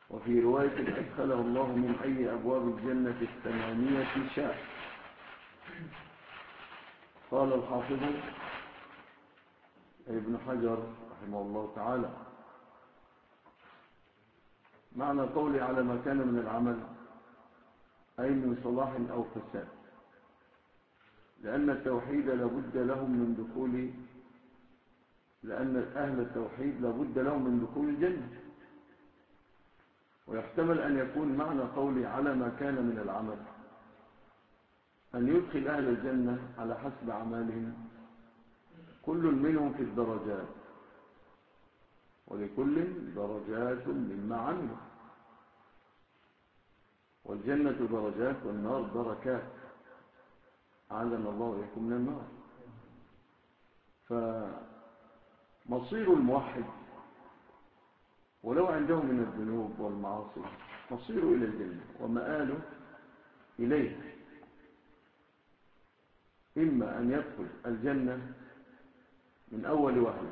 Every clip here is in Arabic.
وفي رواية أدخله الله من أي أبواب الجنة الثمانية شاء. قال الحافظ ابن حجر رحمه الله تعالى: معنى قولي على ما كان من العمل أي من صلاح أو فساد، لأن التوحيد لابد لهم من دخول لأن أهل التوحيد لابد لهم من دخول الجنة. ويحتمل أن يكون معنى قولي على ما كان من العمل أن يدخل أهل الجنة على حسب أعمالهم، كل منهم في الدرجات، ولكل درجات مما عملوا، والجنة درجات والنار دركات، أعاذنا الله وإياكم من النار. فمصير الموحد ولو عنده من الذنوب والمعاصي مصيره إلى الجنة ومآله إليه، إما أن يدخل الجنة من أول وهلة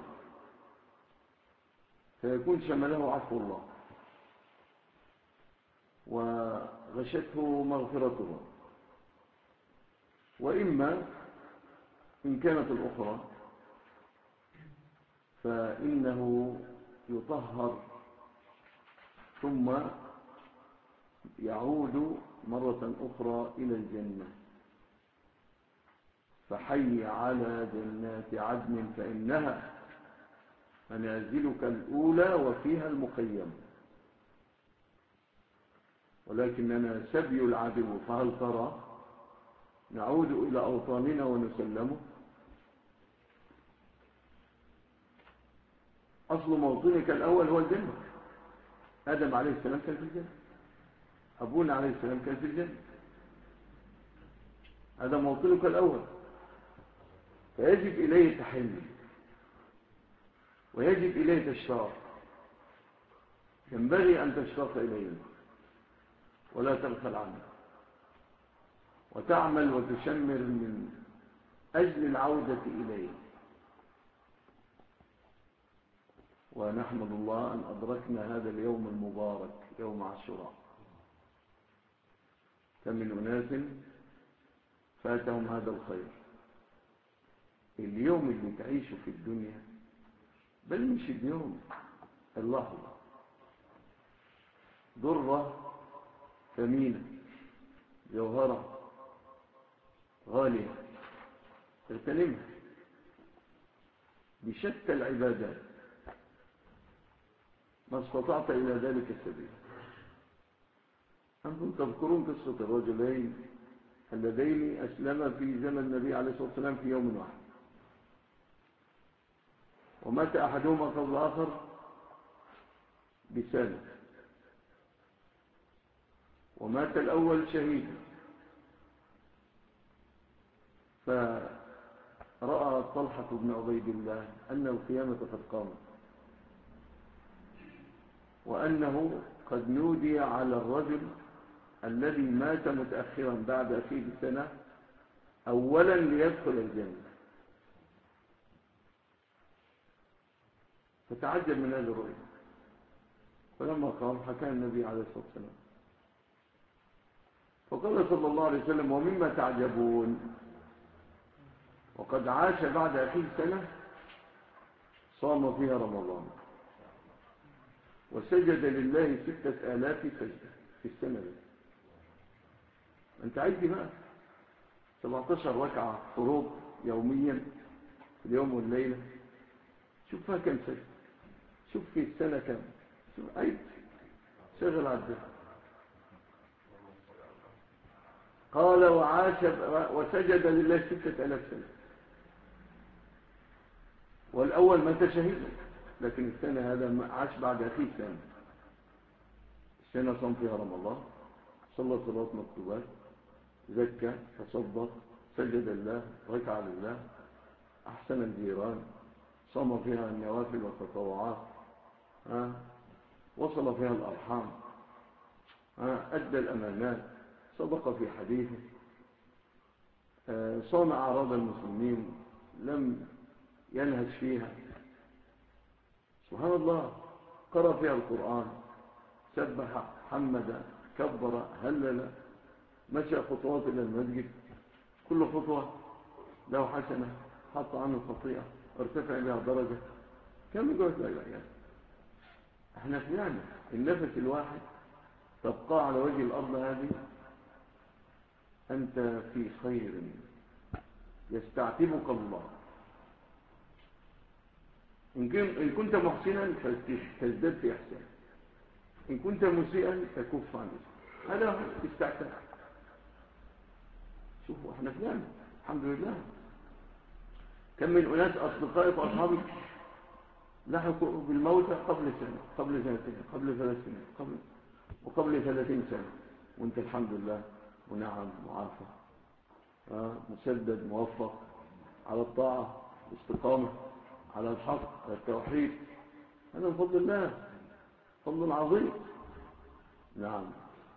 فيكون شمله عفو الله وغشته مغفرته، وإما إن كانت الأخرى فإنه يطهر ثم يعود مرة أخرى إلى الجنة. فحي على جنات عدن فإنها منازلك الأولى وفيها المخيم، ولكننا سبي العدو، فهل ترى نعود إلى أوطاننا ونسلمه؟ أصل موطنك الأول هو الجنة. آدم عليه السلام كان في الجنة، أبونا عليه السلام كان في الجنة، هذا موطنك الأول، فيجب إليه تحل ويجب إليه تشتاق، ينبغي أن تشتاق إليه ولا تغفل عنه وتعمل وتشمر من أجل العودة إليه. ونحمد الله أن أدركنا هذا اليوم المبارك يوم عاشوراء. كم من أناس فاتهم هذا الخير. اليوم اللي تعيشه في الدنيا، بل مش اليوم، اللحظة، ضرة ثمينة جوهرة غالية، اغتنمها بشتى العبادات ما استطعت إلى ذلك السبيل. أنتم تذكرون قصة الرجلين اللذين أسلما في زمن النبي عليه الصلاة والسلام في يوم واحد، ومات أحدهما قبل الآخر بسنة، ومات الأول شهيدا. فرأى طلحة بن عبيد الله أن القيامة قد قامت، وأنه قد نودي على الرجل الذي مات متأخرا بعد أخيه بسنة أولا ليدخل الجنة. فتعجب من هذه الرؤية، فلما قام حكى النبي عليه الصلاة والسلام، فقال صلى الله عليه وسلم: ومما تعجبون؟ وقد عاش بعد أخيه سنة صام فيها رمضان وسجد لله 6000 سجدة في السنة دي. أنت عايز بقى 17 ركعة فروض يوميا في اليوم والليلة، شوف فيها كم سجدة، شوف في السنة كم، شوف عيد شغل عبده. قال: وعاش وسجد لله 6000 سنة، والأول مات شهيدا، لكن السنة هذا عاش بعد أخيه سنة. السنة صام فيها رمضان، صلى صلاة مكتوبات، زكى، تصدق، سجد لله، ركع لله، أحسن الجيران، صام فيها النوافل والتطوعات، وصل فيها الأرحام، أدى الأمانات، صدق في حديثه، صام أعراض المسلمين، لم ينهش فيها، سبحان الله، قرأ فيها القرآن، سبح، حمد، كبر، هلل، مشى خطوات إلى المسجد، كل خطوة له حسنة، حط عنه خطيئة، ارتفع بها درجة. كم يقول لا يعني احنا في نعمة. النفس الواحد تبقى على وجه الأرض هذه أنت في خير يستعتبك الله. إن كنت محسنا تزداد في إحسان، إن كنت مسيئا تكف عن إسان. هذا هو استعتاب. شوفوا احنا في نعمة الحمد لله. كم من أناس أصدقائك وأصحابك لحقوا بالموت قبل سنة، قبل سنتين، قبل 3 سنين، وقبل 30 سنة، وانت الحمد لله ونعم وعافى، مسدد موفق على الطاعة، استقامة على الحق والتوحيد. هذا من فضل الله، فضل عظيم. نعم.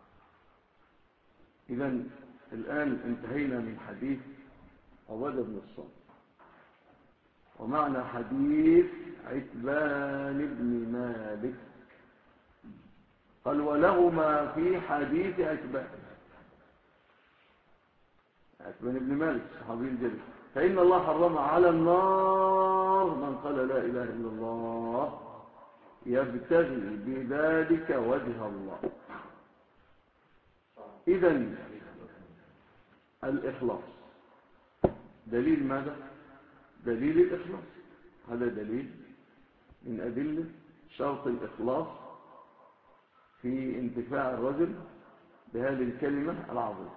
إذن الآن انتهينا من حديث عبادة بن الصامت، ومعنى حديث عتبان بن مالك. قال ولهما في حديث عتبان بن مالك الصحابي الجليل: فإن الله حرم على النار من قال لا إله إلا الله يبتغي بذلك وجه الله. إذن الإخلاص دليل ماذا؟ دليل الإخلاص. هذا دليل من أدلة شرط الإخلاص في انتفاع الرجل بهذه الكلمة العظيمة.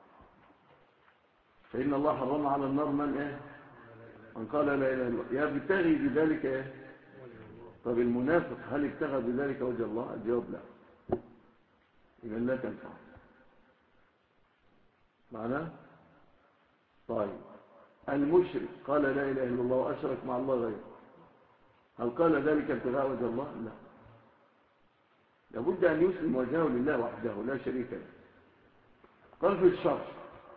فإن الله حرم على النار من قال لا إله إلا الله يبتغي بذلك طب المنافق هل ابتغى بذلك وجه الله؟ الجواب لا. إذن لا تنفع معناه. طيب المشرك قال لا إله إلا الله وأشرك مع الله غيره، هل قال ذلك ابتغاء وجه الله؟ لا. لابد أن يسلم وجهه لله وحده لا شريك له. قال في الشرح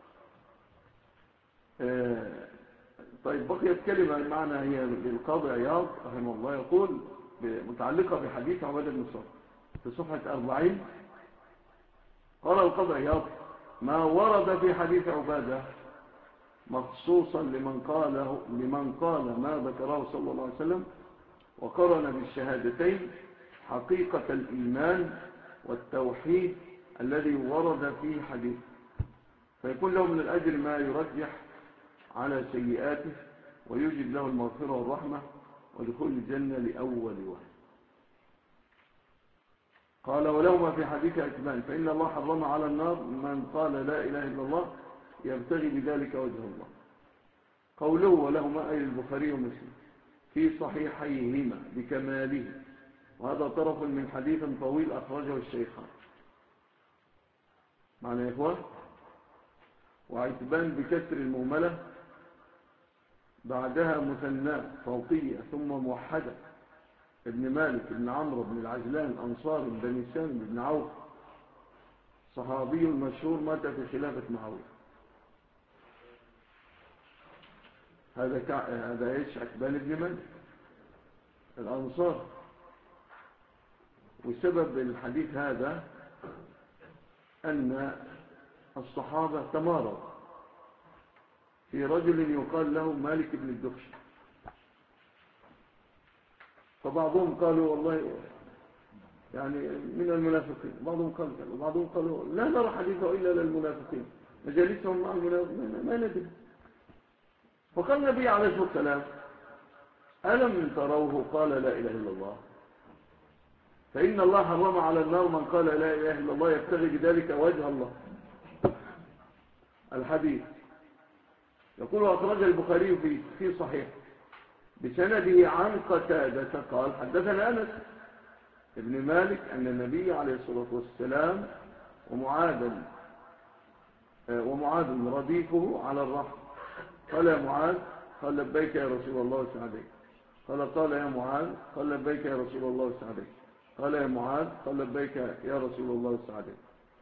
طيب بقيت كلمة معنا هي للقاضي عياض رحمه الله، يقول متعلقة بحديث عبادة بن الصامت في صفحة 40. قال القاضي عياض: ما ورد في حديث عبادة مخصوصا لمن قال ما ذكره صلى الله عليه وسلم وقرن بالشهادتين حقيقة الإيمان والتوحيد الذي ورد فيه حديث، فيكون له من الأجر ما يرجح على سيئاته ويجب له المغفرة والرحمة ودخول الجنة لأول واحد. قال ولهما في حديث عتبان: فإن الله حرم على النار من قال لا إله إلا الله يبتغي بذلك وجه الله. قوله ولهما أي البخاري ومسلم في صحيحيهما بكماله، وهذا طرف من حديث طويل أخرجه الشيخان. معنى يا إخوان. وعتبان بكسر المهملة بعدها مثنى فوقية ثم موحدة ابن مالك ابن عمرو بن العجلان أنصاري بن سالم بن عوف صحابي مشهور مات في خلافة معاوية. هذا ايش؟ عتبان بن مالك الأنصار. وسبب الحديث هذا أن الصحابة تمارضوا في رجل يقال له مالك بن الدخش، فبعضهم قالوا والله يعني من المنافقين، بعضهم قال كذا، وبعضهم قالوا لا نرى حديثه إلا للمنافقين، مجالسهم مع المنافقين ما ندري. فقال النبي عليه الصلاة والسلام: ألم تروه قال لا إله إلا الله؟ فإن الله حرم على النار من قال لا إله إلا الله يبتغي بذلك وجه الله. الحديث يقول أخرج البخاري في صحيح بسنده عن قتادة قال: حدثنا أنس ابن مالك أن النبي عليه الصلاة والسلام ومعاذ رديفه على الرحم قال: يا معاذ، قال: لبيك يا رسول الله وسعديك. قال يا معاذ، قال: لبيك يا رسول الله وسعديك. قال يا معاذ، قال: لبيك يا رسول الله وسعديك.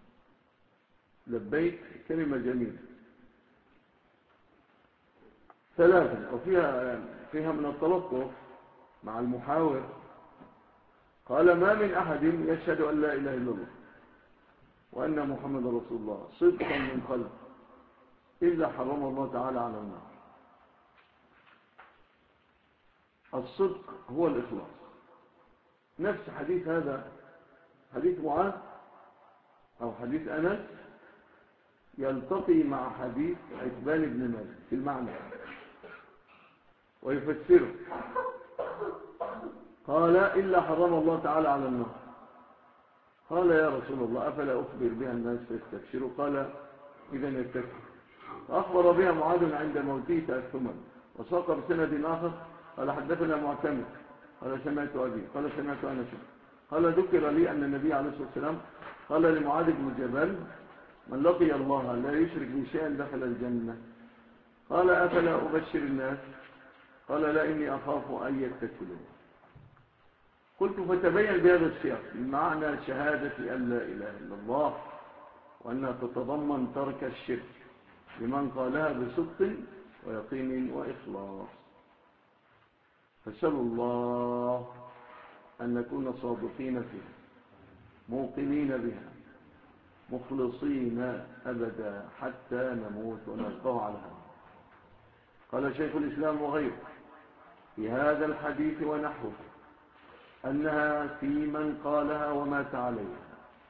لبيك كلمة جميلة 3 وفيها من التلطف مع المحاور. قال ما من أحد يشهد أن لا إله إلا الله وأن محمد رسول الله صدقا من قلب إلا حرم الله تعالى على النار. الصدق هو الإخلاص. نفس حديث هذا، حديث معاذ أو حديث أنس، يلتقي مع حديث عتبان بن مالك في المعنى ويفسره. قال إلا حرم الله تعالى على النار. قال يا رسول الله أفلا أخبر بها الناس فيستبشروا؟ قال إذا يستبشر. فأخبر بها معاذ عند موته تأثما، وساق بسند آخر قال حدثنا معتمد قال سمعت أبي قال سمعت أنس قال ذكر لي أن النبي عليه الصلاة والسلام قال لمعاذ بن جبل من لقي الله لا يشرك بشيئا دخل الجنة. قال أفلا أبشر الناس؟ قال لا إني أخاف أن يتكلوا. قلت فتبين بهذا السياق معنى شهادة أن لا إله إلا الله، وأنها تتضمن ترك الشرك لمن قالها بصدق ويقين وإخلاص. فسألوا الله أن نكون صادقين فيها موقنين بها مخلصين أبدا حتى نموت ونلقاه على هذا. قال شيخ الإسلام وغيره في هذا الحديث ونحوه أنها في من قالها ومات عليها،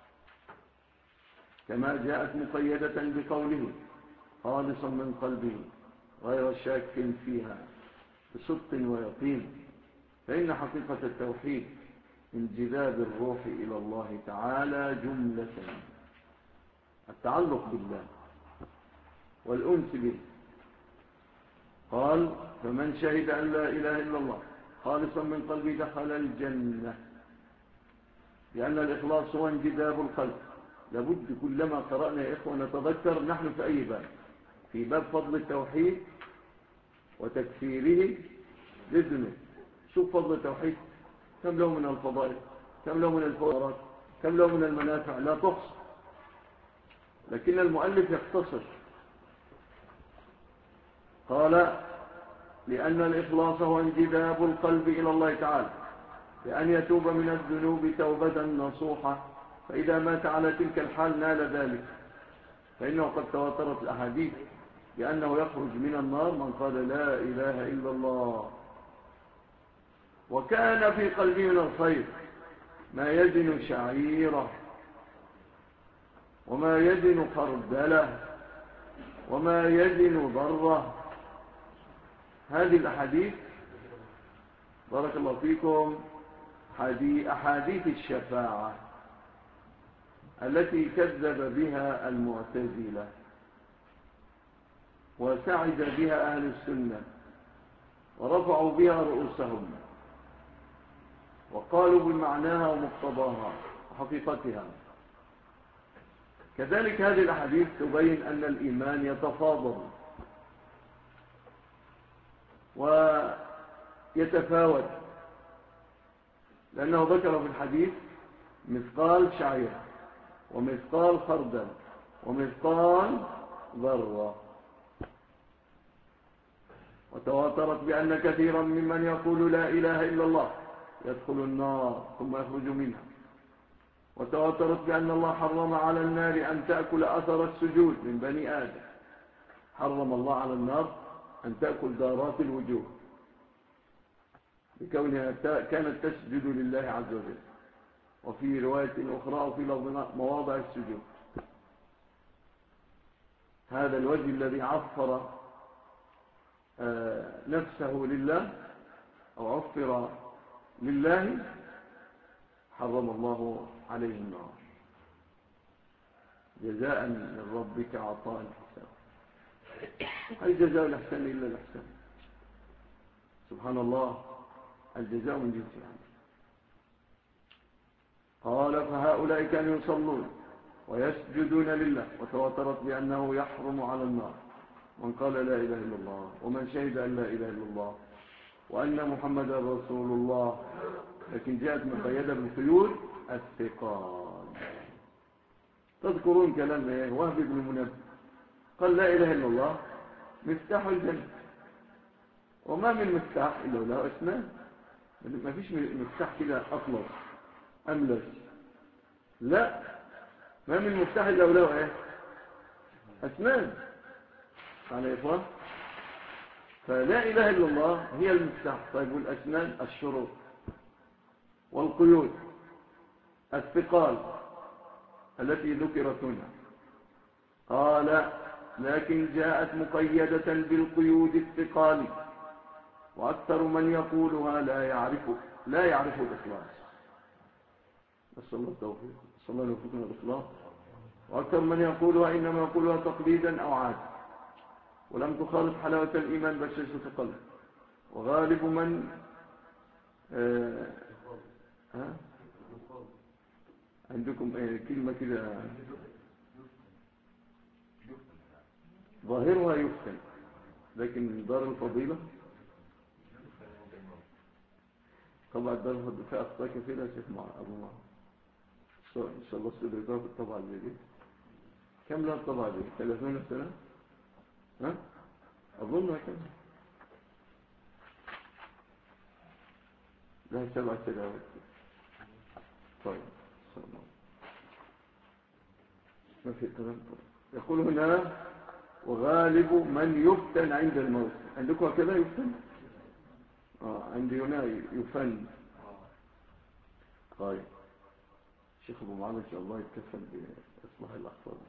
كما جاءت مقيدة بقوله خالصا من قلبه غير شاك فيها بصدق ويقين. فإن حقيقة التوحيد انجذاب الروح إلى الله تعالى جملة، التعلق بالله والأنس به. قال فمن شهد أن لا إله إلا الله خالصا من قلبه دخل الجنة، لأن الإخلاص هو انجذاب القلب. لابد كلما قرأنا يا إخوة نتذكر نحن في أي باب، في باب فضل التوحيد وتكفيره للذنوب. شوف فضل التوحيد كم له من الفضائل، كم له من الفضائلات، كم له من المنافع لا تحصى، لكن المؤلف يختصر. قال لأن الإخلاص هو انجذاب القلب إلى الله تعالى بأن يتوب من الذنوب توبة نصوحة، فإذا مات على تلك الحال نال ذلك. فإنه قد تواترت الأحاديث بأنه يخرج من النار من قال لا إله إلا الله وكان في قلبه من الخير ما يزن شعيرة وما يزن خردلة وما يزن ضرة. هذه الأحاديث بارك الله فيكم أحاديث الشفاعة التي كذب بها المعتزلة وسعد بها أهل السنة ورفعوا بها رؤوسهم وقالوا بمعناها ومقتضاها وحقيقتها. كذلك هذه الأحاديث تبين أن الإيمان يتفاضل ويتفاوت، لأنه ذكر في الحديث مثقال شعيرة ومثقال خردل ومثقال ذرة. وتواترت بأن كثيرا ممن يقول لا إله إلا الله يدخل النار ثم يخرج منها. وتواترت بأن الله حرم على النار أن تأكل أثر السجود من بني آدم. حرم الله على النار أن تأكل دارات الوجوه بكونها كانت تسجد لله عز وجل. وفي رواية أخرى وفي مواضع السجود. هذا الوجه الذي عفر نفسه لله أو عفر لله حرم الله عليه النار جزاء من ربك عطاء الحساب. هل جزاء الإحسان إلا الإحسان؟ سبحان الله، الجزاء من جنس العمل. قال فهؤلاء كانوا يصلون ويسجدون لله، وتواترت بأنه يحرم على النار من قال لا إله إلا الله ومن شهد أن لا إله إلا الله وأن محمد رسول الله. لكن جاءت مقيدة بالقيود الثقال. تذكرون كلام وهب بن منبه قال لا إله إلا الله مفتاح الجنة، وما من مفتاح إلا له اسنان. ما فيش مفتاح كده أطلس أملس. لا، ما من مفتاح إلا وله إيه؟ أسنان. على إخوان، فلا إله إلا الله هي المفتاح. طيب والأسنان الشروط والقيود الثقال التي ذكرت هنا. قال لكن جاءت مقيدة بالقيود الثقال، وأكثر من يقولها لا يعرف الإخلاص. نسأل الله التوفيق، نسأل الله يوفقنا الإخلاص. وأكثر من يقولها إنما يقولها تقليدا أو عادة، ولم تخالط حلاوة الإيمان بشاشة القلب. وغالب من عندكم كلمة كده ظاهرها يفتن، لكن دار الفضيلة طبعا دار الفضيلة فيها أخطاء كثيرة يا شيخ أبو معه. إن شاء الله السيد إضافة الطبعة الجديد. كم لها الطبعة دي؟ 30 سنة؟ ها؟ أظنها كم؟ لها 7 سنوات. طيب ما في كلام. يقول هنا وغالب من يفتن عند الموت. عندكم كذا يفتن؟ عندي هنا يفن. طيب الشيخ أبو معاذ إن شاء الله يتكفل بإصلاح الأخطاء.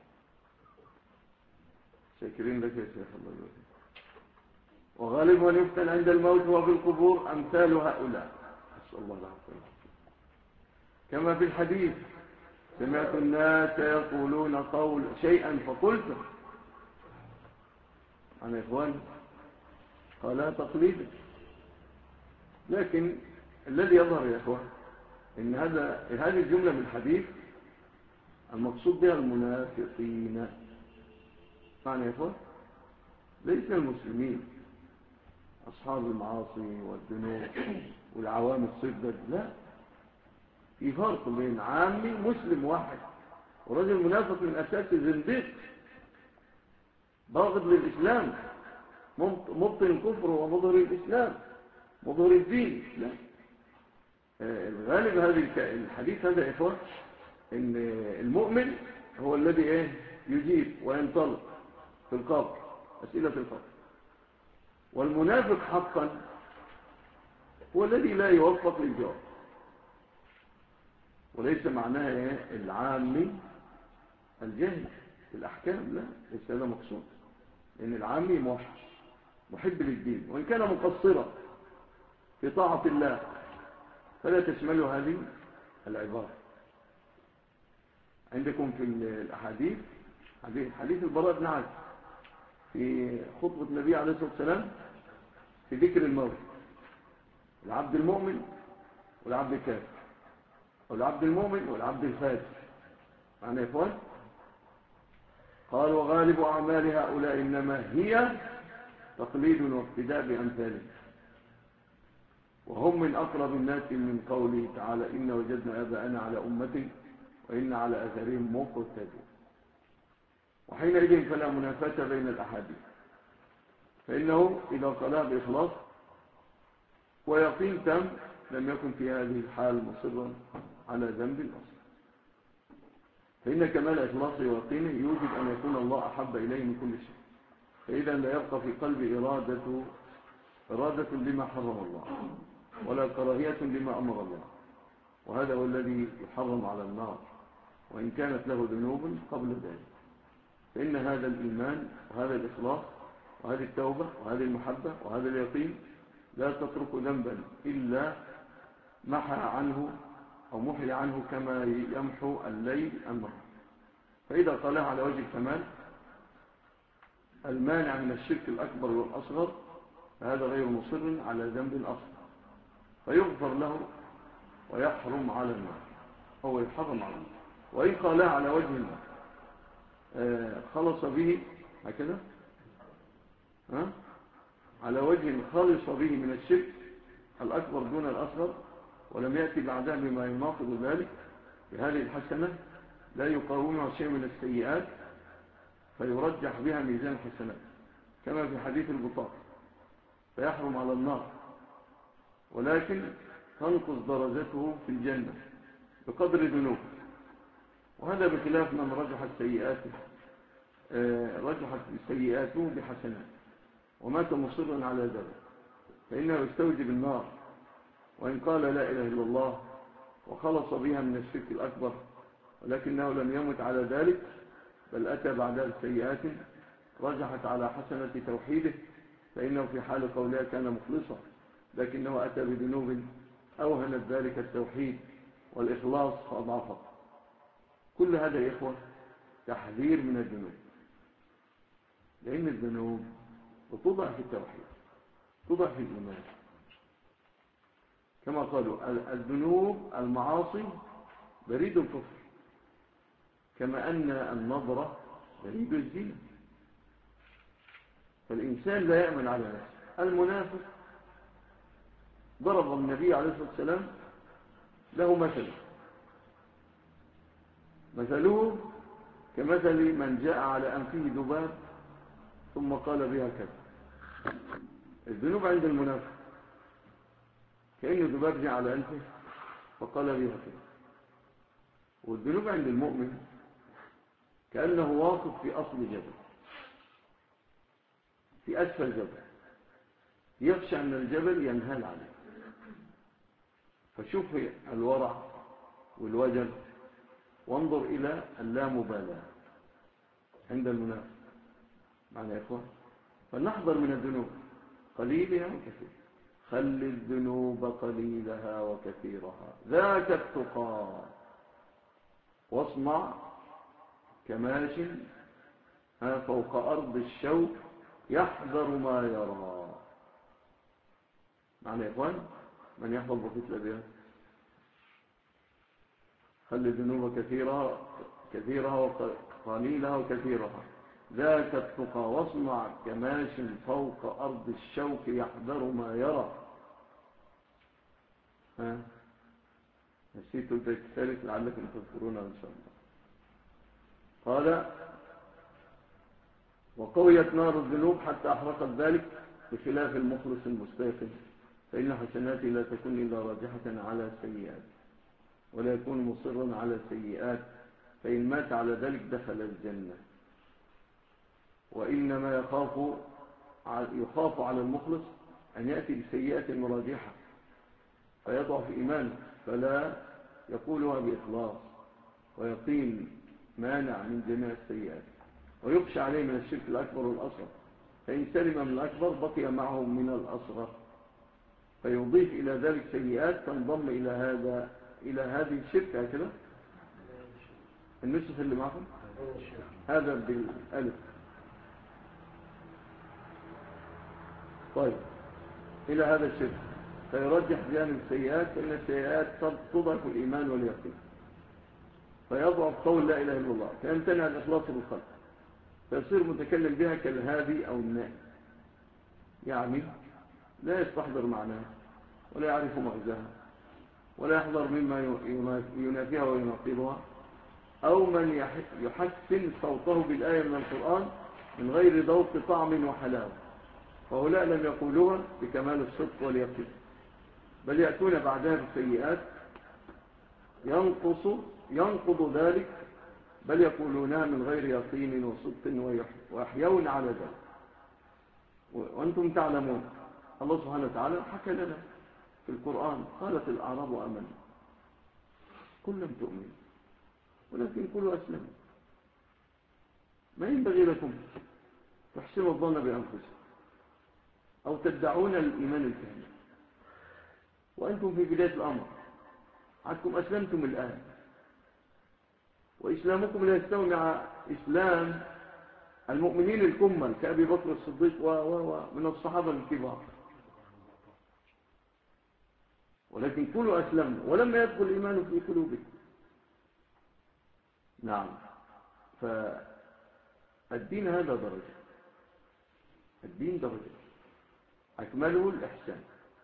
شاكرين لك يا شيخ الله يبارك. وغالب من يفتن عند الموت وفي القبور أمثال هؤلاء. نسأل الله العافية. كما في الحديث سمعت الناس يقولون قول شيئا فقلت. أنا إخوان قال تقليدا، لكن الذي يظهر يا إخوان إن هذه الجملة من الحديث المقصود بها المنافقين. معنى يا إخوان ليس المسلمين أصحاب المعاصي والذنوب والعوام الصدق، لا، في فرق بين عامي مسلم واحد ورجل منافق من أساس زنديق باغض للإسلام مبطن الكفر ومظهر الإسلام مظهر الدين. لا، الغالب هذه الحديث هذا يا إخوان إن المؤمن هو الذي يجيب وينطلق في القبر أسئلة القبر، والمنافق حقا هو الذي لا يوفق للجواب. وليس معناها العامي الجاهل في الأحكام، لا، ليس هذا مقصود. لأن العامي موحش محب للدين وإن كان مقصرا في طاعة الله فلا تشمل هذه العبارة. عندكم في الأحاديث حديث البراء بن عازب في خطبة النبي عليه الصلاة والسلام في ذكر الموت، العبد المؤمن والعبد الكافر، والعبد المؤمن والعبد الفاجر. معنى يا إخوان قال وغالب أعمال هؤلاء إنما هي تقليد واقتداء بأمثالهم، وهم من أقرب الناس من قوله تعالى إن وجدنا آباءنا على أمة وإن على أثرهم مقتدون. وحينئذ فلا منافاة بين الأحاديث، فإنه إذا قالها بإخلاص ويقين تام لم يكن في هذه الحال مصرا على ذنب أصلا. فإن كمال إخلاصه ويقينه يوجب أن يكون الله أحب إليه من كل شيء، فإذا لا يبقى في قلب إرادة لما حرم الله ولا كراهية لما أمر الله، وهذا هو الذي يحرم على النار وإن كانت له ذنوب قبل ذلك. فإن هذا الإيمان وهذا الإخلاص وهذه التوبة وهذه المحبة وهذا اليقين لا تترك ذنبا إلا محى عنه أو محي عنه كما يمحو الليل النهار. فإذا قالها على وجه الكمال المانع من الشرك الأكبر والأصغر فهذا غير مصر على ذنب أصغر فيغفر له ويحرم على النار أو يحرم على النار. وإن قالها على وجه خلص به هكذا على وجه خلص به من الشرك الأكبر دون الأصغر ولم يأتي بعدها بما يناقض ذلك بهذه الحسنة لا يقاومها شيء من السيئات فيرجح بها ميزان الحسنات كما في حديث البطاقة فيحرم على النار، ولكن تنقص درجته في الجنة بقدر ذنوب، وهذا بخلاف من رجحت سيئاته بحسنات ومات مصرا على ذلك، فإنه يستوجب النار وإن قال لا إله إلا الله وخلص بها من الشرك الأكبر، ولكنه لم يمت على ذلك، بل أتى بعدها بسيئات رجحت على حسنة توحيده، فإنه في حال قولها كان مخلصا، لكنه أتى بذنوب أوهنت ذلك التوحيد والإخلاص فأضعفه. كل هذا يا إخوة تحذير من الذنوب، لأن الذنوب بتضعف التوحيد، تضعف الإيمان، كما قالوا الذنوب المعاصي بريد الكفر، كما أن النظرة بريد الزنا، فالإنسان لا يأمن على نفسه. المنافق ضرب النبي عليه الصلاة والسلام له مثله كمثل من جاء على أنفه ذباب ثم قال بها كذا. الذنوب عند المنافق كأنه ذباب جاء على أنفه فقال بها كذا، والذنوب عند المؤمن كأنه واقف في أصل جبل، في أسفل جبل، يخشى أن الجبل ينهال عليه. فشوف الورع والوجل، وانظر إلى اللامبالاة عند المنافق. معنى يا إخوة، فنحذر من الذنوب قليلها وكثيرها، خل الذنوب قليلها وكثيرها، ذاك التقى، واصنع كماش فوق أرض الشوك يحذر ما يرى. معنى يا إخوان، من يحفظ بقية الأبيات، خل الذنوب كثيرها وقليلها وكثيرها، ذاك التقى واصنع كماش فوق أرض الشوك يحذر ما يرى. نسيت البيت الثالث لعلكم تذكرونه إن شاء الله. قال وقويت نار الذنوب حتى أحرقت ذلك، بخلاف المخلص المستيقن، فإن حسناته لا تكون إلا راجحة على سيئات، ولا يكون مصرا على سيئات، فإن مات على ذلك دخل الجنة. وإنما يخاف على المخلص أن يأتي بسيئات مراجحة فيضعف إيمانه، فلا يقولها بإخلاص ويقين مانع من جميع السيئات، ويخشى عليه من الشرك الأكبر والأصغر، فإن سلم من الأكبر بقي معه من الأصغر، فيضيف إلى ذلك سيئات تنضم إلى هذه الشركة. هكذا النسخ اللي معكم هذا بالألف. طيب، إلى هذا الشرك، فيرجح جانب السيئات، فإن السيئات تضعف الإيمان واليقين، فيضعف قول لا إله إلا الله، فيمتنع الإخلاص بالقلب، فيصير متكلم بها كالهادي أو النائم، يعني لا يستحضر معناها ولا يعرف مغزاها ولا يحضر مما ينافيها ويناقضها، أو من يحسن صوته بالآية من القرآن من غير ذوق طعم وحلاوة، فهؤلاء لم يقولوها بكمال الصدق واليقين، بل يأتون بعدها بالسيئات ينقض ذلك، بل يقولونها من غير يقين وصدق ويحيون على ذلك. وأنتم تعلمون الله سبحانه وتعالى حكى لنا في القرآن: قالت الأعراب آمنا قل لم تؤمنوا ولكن قولوا أسلموا. ما ينبغي لكم تحسنوا الظن بأنفسكم أو تدعون الإيمان الكامل وأنتم في بداية الأمر، عدكم أسلمتم الآن، وإسلامكم لا يستوي مع إسلام المؤمنين الكمل كأبي بكر الصديق ومن الصحابة الكبار، ولكن كلوا أسلموا ولما يدخل الإيمان في قلوبكم. نعم، فالدين هذا درجة، الدين درجة، أكمله الإحسان،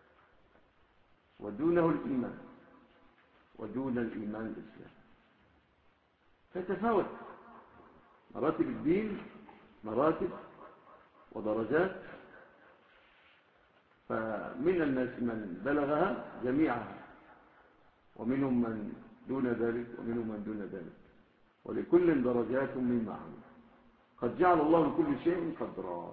ودونه الإيمان، ودون الإيمان الإسلام. فتفاوت مراتب الدين، مراتب ودرجات، فمن الناس من بلغها جميعها، ومنهم من دون ذلك ومنهم من دون ذلك، ولكل درجات مما عمل. قد جعل الله لكل شيء قدرا.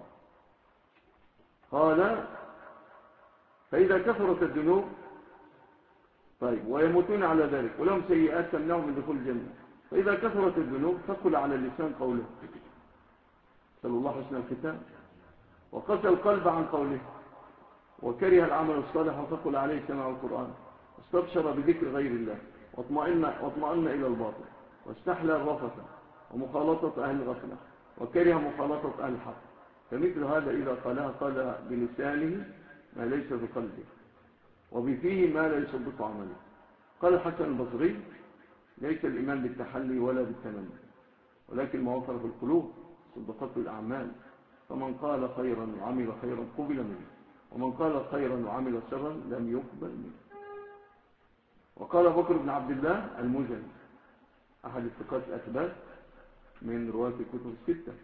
قال فإذا كثرت الذنوب طيب ويموتون على ذلك ولهم سيئات تمنعهم من دخول الجنة، فإذا كثرت الذنوب ثقل على اللسان قوله صلى الله حسن الختام، وقسى القلب عن قوله، وكره العمل الصالح وثقل عليه سماع القرآن، واستبشر بذكر غير الله واطمأن إلى الباطل، واستحلى الرفث ومخالطة أهل الغفلة، وكره مخالطة أهل الحق. فمثل هذا إذا قالها قال بلسانه ما ليس بقلبه، وبفيه ما لا يصدق عمله. قال الحسن البصري ليس الإيمان بالتحلي ولا بالتمني، ولكن ما وصل في القلوب صدقته الأعمال. فمن قال خيرا وعمل خيرا قبل منه، ومن قال خيرا وعمل شرا لم يقبل منه. وقال بكر بن عبد الله المزني أحد الثقات الأثبات من رواة الكتب الستة،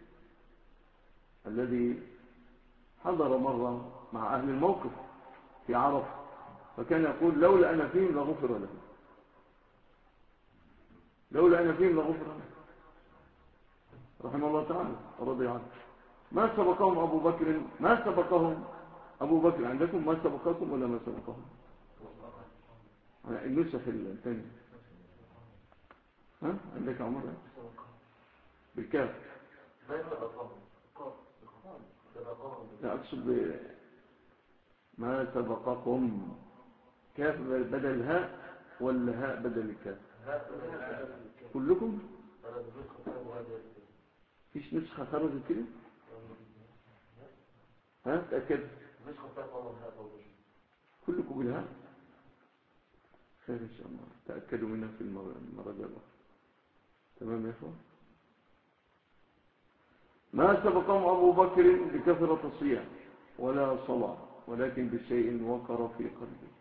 الذي حضر مرة مع أهل الموقف في عرفة، فكان يقول لولا أنا فيهم لغفر لهم، لولا أنا فيهم لغفر لهم، رحمه الله تعالى ورضي عنه. ما سبقهم أبو بكر عندكم ما سبقكم ولا ما سبقهم؟ النسخ الثاني ها عندك عمر بالكاف، لا أقصد ما سبقكم كاف بدل الهاء ولا هاء بدل الكاف؟ كلكم فيش نسخة خرجت كده؟ ها تأكد كلكم بالهاء؟ خير إن شاء الله، تأكدوا منها في المرة الأخرى. تمام يا أخوان. ما سبقهم أبو بكر بكثرة الصيام ولا صلاة، ولكن بشيء وقر في قلبه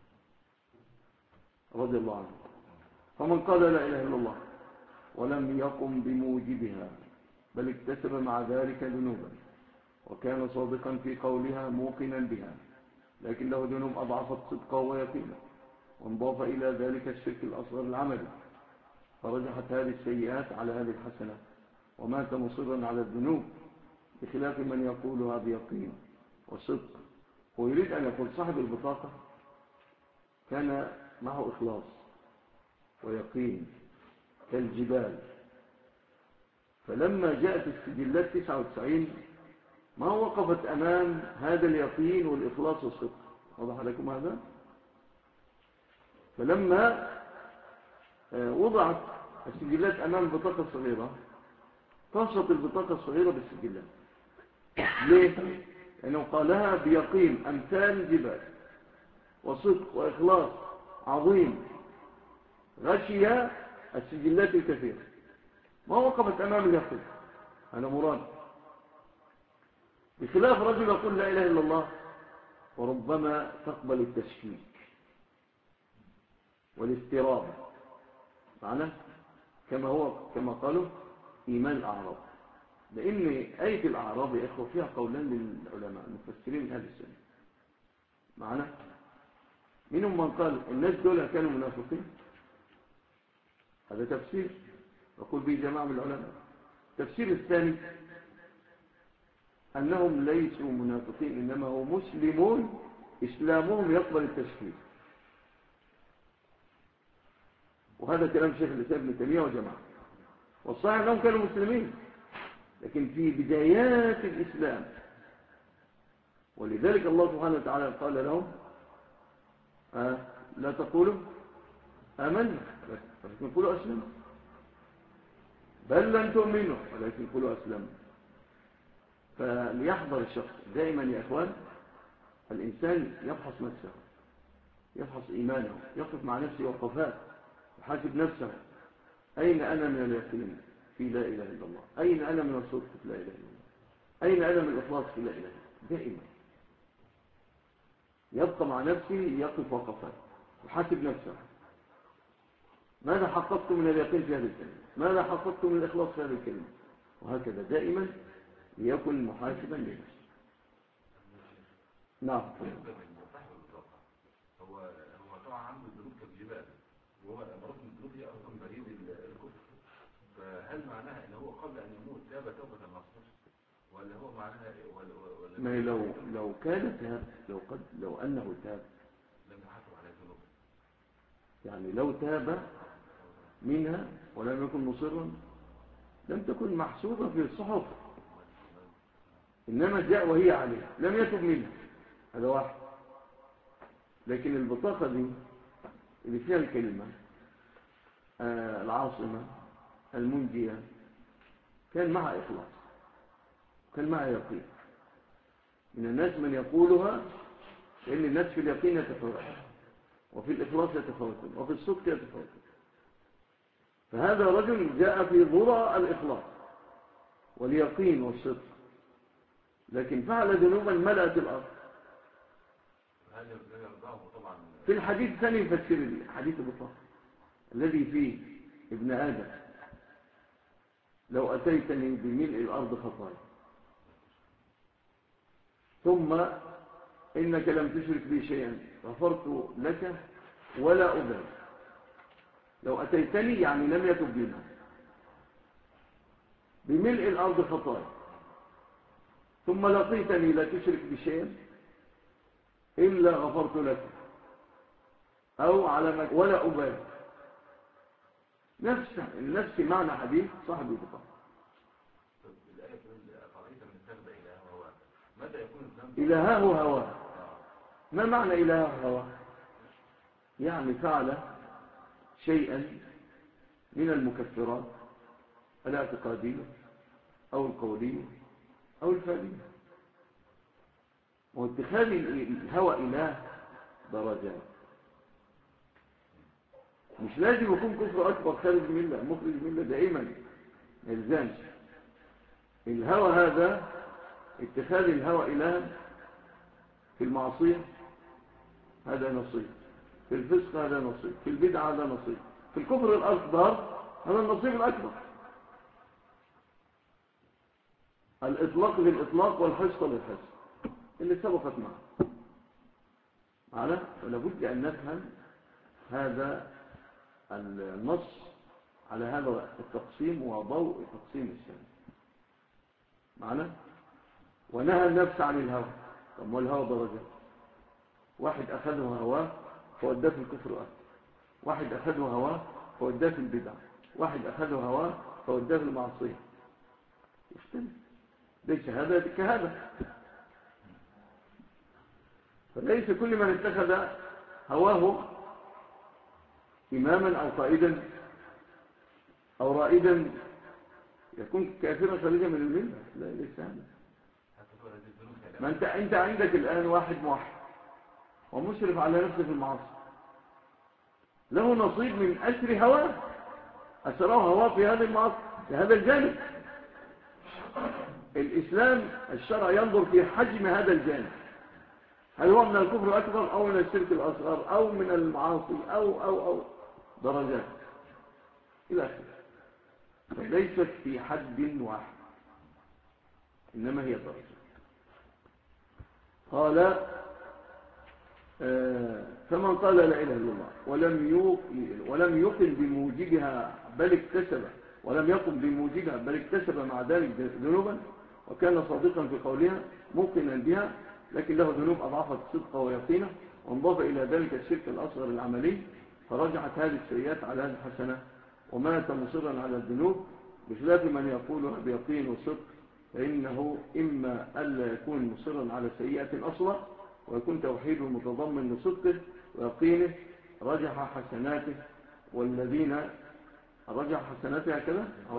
رضي الله عنه. فمن قال لا إله إلا الله ولم يقم بموجبها بل اكتسب مع ذلك ذنوبا، وكان صادقا في قولها موقنا بها، لكن له ذنوب أضعفت صدقه ويقينه، وانضاف إلى ذلك الشرك الأصغر العملي، فرجحت هذه السيئات على هذه الحسنات، ومات مصرا على الذنوب، بخلاف من يقولها بيقين وصدق. ويريد أن يقول صاحب البطاقة كان معه إخلاص ويقين كالجبال، فلما جاءت السجلات 99 ما وقفت أمام هذا اليقين والإخلاص والصدق. وضح لكم هذا؟ فلما وضعت السجلات أمام البطاقة الصغيرة طاشت البطاقة الصغيرة بالسجلات. ليه؟ لأنه قالها بيقين أمثال جبال وصدق وإخلاص عظيم غشي السجلات الكثيرة، ما وقفت أمام اليقين. أنا مراد، بخلاف رجل يقول لا إله إلا الله وربما تقبل التشكيك والاستراب معنا، كما قالوا إيمان الأعراب. لأن آية الأعراب يا إخوة فيها قولان للعلماء المفسرين من أهل السنة معنا. منهم من قال الناس دول كانوا منافقين، هذا تفسير يقول به جماعة من العلماء. التفسير الثاني أنهم ليسوا منافقين، إنما هم مسلمون إسلامهم يقبل التشكيك. وهذا كلام شيخ الإسلام ابن تيمية وجماعة. والصحيح أنهم كانوا مسلمين لكن في بدايات الإسلام، ولذلك الله سبحانه وتعالى قال لهم لا تقولوا آمنا ولكن قولوا أسلمنا، بل لن تؤمنوا ولكن قولوا أسلمنا. فليحضر الشخص دائما يا أخوان، الإنسان يفحص نفسه، يفحص إيمانه، يقف مع نفسه وقفات، يحاسب نفسه. أين أنا من اليقين في لا إله إلا الله؟ أين أنا من الصدق في لا إله إلا الله؟ أين أنا من الإخلاص في لا إله إلا الله؟ دائما يبقى مع نفسه، يقف وقفات، يحاسب نفسه. ماذا حققت من اليقين في هذه الكلمة؟ ماذا حققت من الإخلاص في هذه الكلمة؟ وهكذا دائما ليكن محاسبا لنفسه. نعم. هو طبعا عنده الذنوب كالجبال، وهو مرات من الذنوب ولا هو معناها ولا ما لو كان تاب، لو أنه تاب لم يحاسب على ذنوب، يعني لو تاب منها ولم يكن مصرا لم تكن محسوبة في الصحف، إنما جاء وهي عليه لم يتب منها، هذا واحد. لكن البطاقة دي اللي فيها الكلمة العاصمة المنجية كان معها إخلاص، كان معها يقين. من الناس من يقولها، لأن الناس في اليقين يتفاوتون، وفي الإخلاص يتفاوتون، وفي الصدق يتفاوتون. فهذا رجل جاء في ذرى الإخلاص واليقين والصدق، لكن فعل ذنوبا ملأت الأرض. في الحديث الثاني يفسر حديث البطاقة الذي فيه ابن آدم لو أتيتني بملء الأرض خطايا ثم إنك لم تشرك بي شيئا غفرت لك ولا أبالي. لو أتيتني يعني لم يتب منها بملء الأرض خطايا ثم لقيتني لا تشرك بشيئا إلا غفرت لك أو على ولا أبالي. نفس معنى حديث صاحب البطاقة. الآية تقول أفرأيت من اتخذ إلهه هواه، متى يكون الذنب إلهه هواه؟ ما معنى إلهه هواه؟ يعني فعل شيئا من المكفرات الاعتقادية أو القولية أو الفعلية. واتخاذ الهوى إله درجات، مش لازم يكون كفر أكبر خارج من الله، مخرج من الله دائما يلزمش. الهوى هذا اتخاذ الهوى إله في المعصية هذا نصيب، في الفسق هذا نصيب، في البدعة هذا نصيب، في الكفر الأكبر هذا النصيب الأكبر. الإطلاق للإطلاق والحصة للحصة اللي سبقت معنا. ولابد أن نفهم هذا النص على هذا التقسيم وضوء تقسيم السنة معنا. ونهى النفس عن الهوى. طب والهوى درجات، واحد أخذه هواه فوداه في الكفر أكبر، واحد أخذه هواه فوداه في البدع، واحد أخذه هواه فوداه في المعصية. يختلف، ليس هذا كهذا. فليس كل من اتخذ هواه إماما أو قائدا أو رائدا يكون كافرا خارجا من الملة. لا، ليس هذا. ما أنت عندك الآن واحد موحد ومشرف على نفسه في المعاصي، له نصيب من أسر هواه، أسره هواه في هذه المعاصي، في هذا الجانب. الإسلام الشرع ينظر في حجم هذا الجانب، هل هو من الكفر الأكبر أو من الشرك الأصغر أو من المعاصي أو درجات إلى آخره. فليست في حد واحد، إنما هي درجات. قال فمن قال لا إله إلا الله ولم يقم بموجبها بل اكتسب، ولم يقم بموجبها بل اكتسب مع ذلك ذنوبا، وكان صادقا في قولها موقنا بها، لكن له ذنوب أضعفت صدقه ويقينه، وانضاف إلى ذلك الشرك الأصغر العملي، فرجعت هذه السيئات على هذه الحسنة، ومات مصرا على الذنوب، بخلاف من يقولها بيقين وصدق، فإنه إما ألا يكون مصرا على سيئة أصلا ويكون توحيده متضمن لصدقه ويقينه، رجح حسناته، والذين رجح حسناته هكذا أو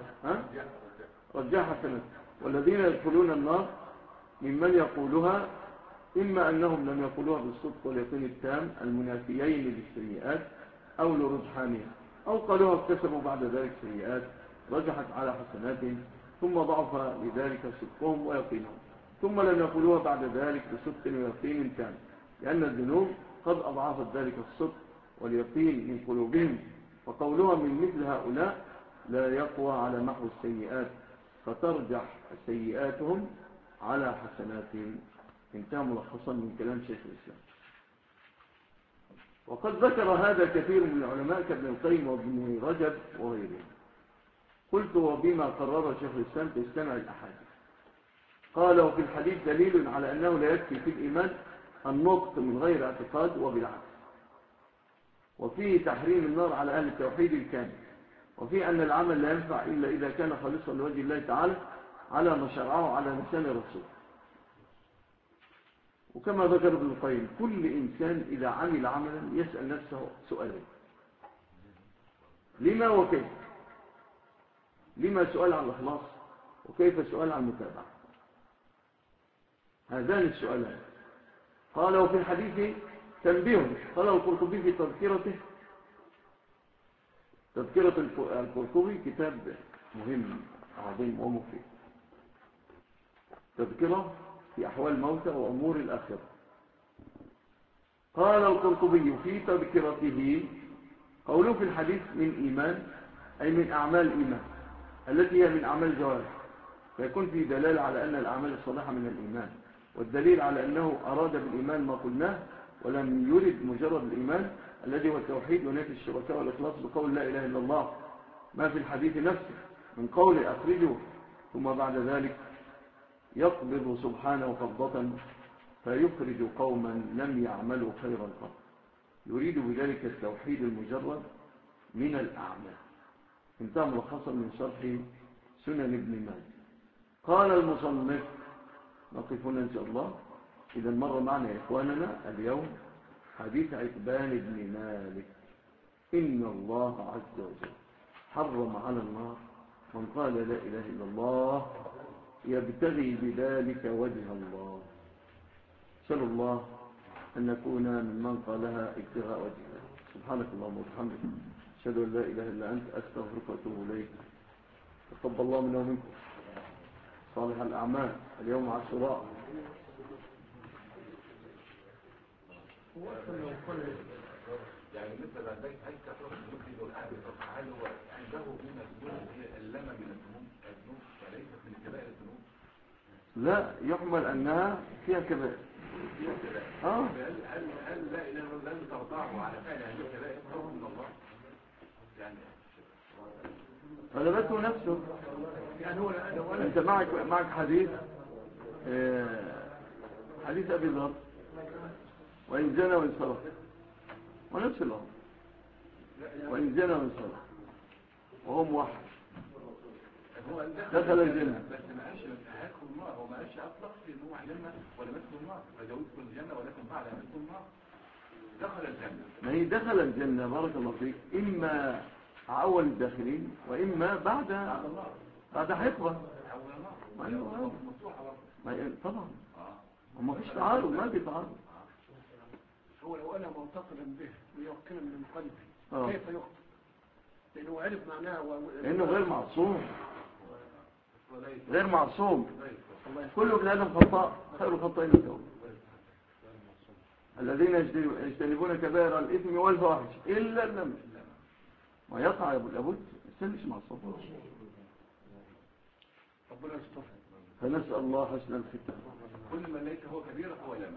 رجح حسناته، والذين يدخلون النار ممن يقولها إما أنهم لم يقولوها بالصدق واليقين التام المنافيين للسيئات أو لرجحانها، أو قالوها اكتسبوا بعد ذلك سيئات رجحت على حسناتهم، ثم ضعف لذلك صدقهم ويقينهم، ثم لم يقولوها بعد ذلك بصدق ويقين تام، لأن الذنوب قد أضعفت ذلك الصدق واليقين من قلوبهم، وقولها من مثل هؤلاء لا يقوى على محو السيئات، فترجح سيئاتهم على حسناتهم. انتهى ملخصا من كلام شيخ الإسلام. وقد ذكر هذا كثير من العلماء كابن القيم وابن رجب وغيرهم. قلت وبما قرر شيخ الإسلام تستمع الأحاديث. قال وفي الحديث دليل على أنه لا يكفي في الإيمان النطق من غير اعتقاد وبالعكس، وفيه تحريم النار على أهل التوحيد الكامل، وفيه أن العمل لا ينفع إلا إذا كان خالصا لوجه الله تعالى على ما شرعه على لسان الرسول. وكما ذكر ابن القيم كل إنسان إذا عمل عملا يسأل نفسه سؤالين: لما وكيف؟ لما سؤال عن الإخلاص، وكيف سؤال عن المتابعة. هذان السؤالان. قال وفي الحديث تنبيه، قال القرطبي في تذكرته، تذكرة القرطبي كتاب مهم عظيم ومفيد، تذكرة في أحوال الموتى وأمور الآخرة. قال القرطبي في تذكرته قوله في الحديث من إيمان أي من أعمال إيمان التي هي من أعمال الجوارح، فيكون في دلالة على أن الأعمال الصالحة من الإيمان، والدليل على أنه أراد بالإيمان ما قلناه ولم يرد مجرد الإيمان الذي هو التوحيد ونفي الشركاء والإخلاص بقول لا إله إلا الله ما في الحديث نفسه من قول أخرجه، ثم بعد ذلك يقبض سبحانه قبضة فيخرج قوما لم يعملوا خيرا قط، يريد بذلك التوحيد المجرد من الأعمال. انتهى ملخصا من شرح سنن ابن ماجه. قال المصنف نقف هنا إن شاء الله. إذا مر معنا يا إخواننا اليوم حديث عتبان بن مالك: إن الله عز وجل حرم على النار من قال لا إله إلا الله يبتغي بذلك وجه الله. نسأل الله أن نكون ممن قالها ابتغاء وجه الله. سبحانك اللهم وبحمدك أشهد أن لا إله إلا أنت أستغفرك وأتوب إليك. تقبل الله منا ومنكم صالح الأعمال. اليوم عاشوراء. يعني مثل ذلك هل كثرة المسلم والأهل هل هو عنده من الذنوب هي اللمة من الذنوب وليست من كبائر الذنوب؟ لا، يحمل أنها فيها كبائر. هل لا إله إلا الله ترضعه على فعل هذه الكبائر خوف من الله؟ يعني غلبته نفسه. يعني هو أنت معك حديث حديث أبي ذر: وإن زنى وإن سرق، ونفس الأمر وإن زنى وإن سرق وهو موحد دخل الجنة. بس ما قالش هيدخل النار، هو ما قالش أطلق في إنه علمنا ولا يدخل النار، فجاوزكم الجنة ولكن بعد أن يدخل النار دخل الجنة. ما هي دخل الجنة بارك الله فيك، إما أول الداخلين وإما بعد حفظة. طبعا وما فيش تعارض، ما في تعارض. هو لو أنا معتقدا به ويقنا من قلبي كيف يخطئ؟ لأنه عرف معناه لأنه غير معصوم، غير معصوم. كل ابن آدم خطاء، خير الخطائين التوبة. الذين يجتنبون كبائر الإثم والفواحش إلا اللمم، ويقع لابد الإنسان مش معصوم. ربنا يستر. فنسأل الله حسن الختام. كل من ليس هو كبير هو لمم.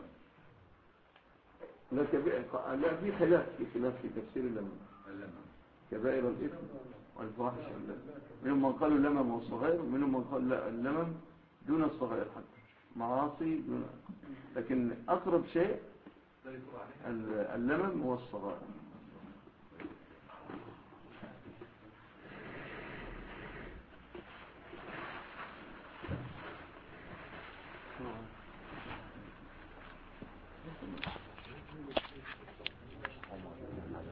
لا كبير، لا، في خلاف في تفسير اللمم. كبائر الإثم والفواحش منهم من قالوا اللمم هو الصغير، ومنهم من قال لا، اللمم دون الصغير حتى معاصي دون. لكن أقرب شيء اللمم هو الصغير.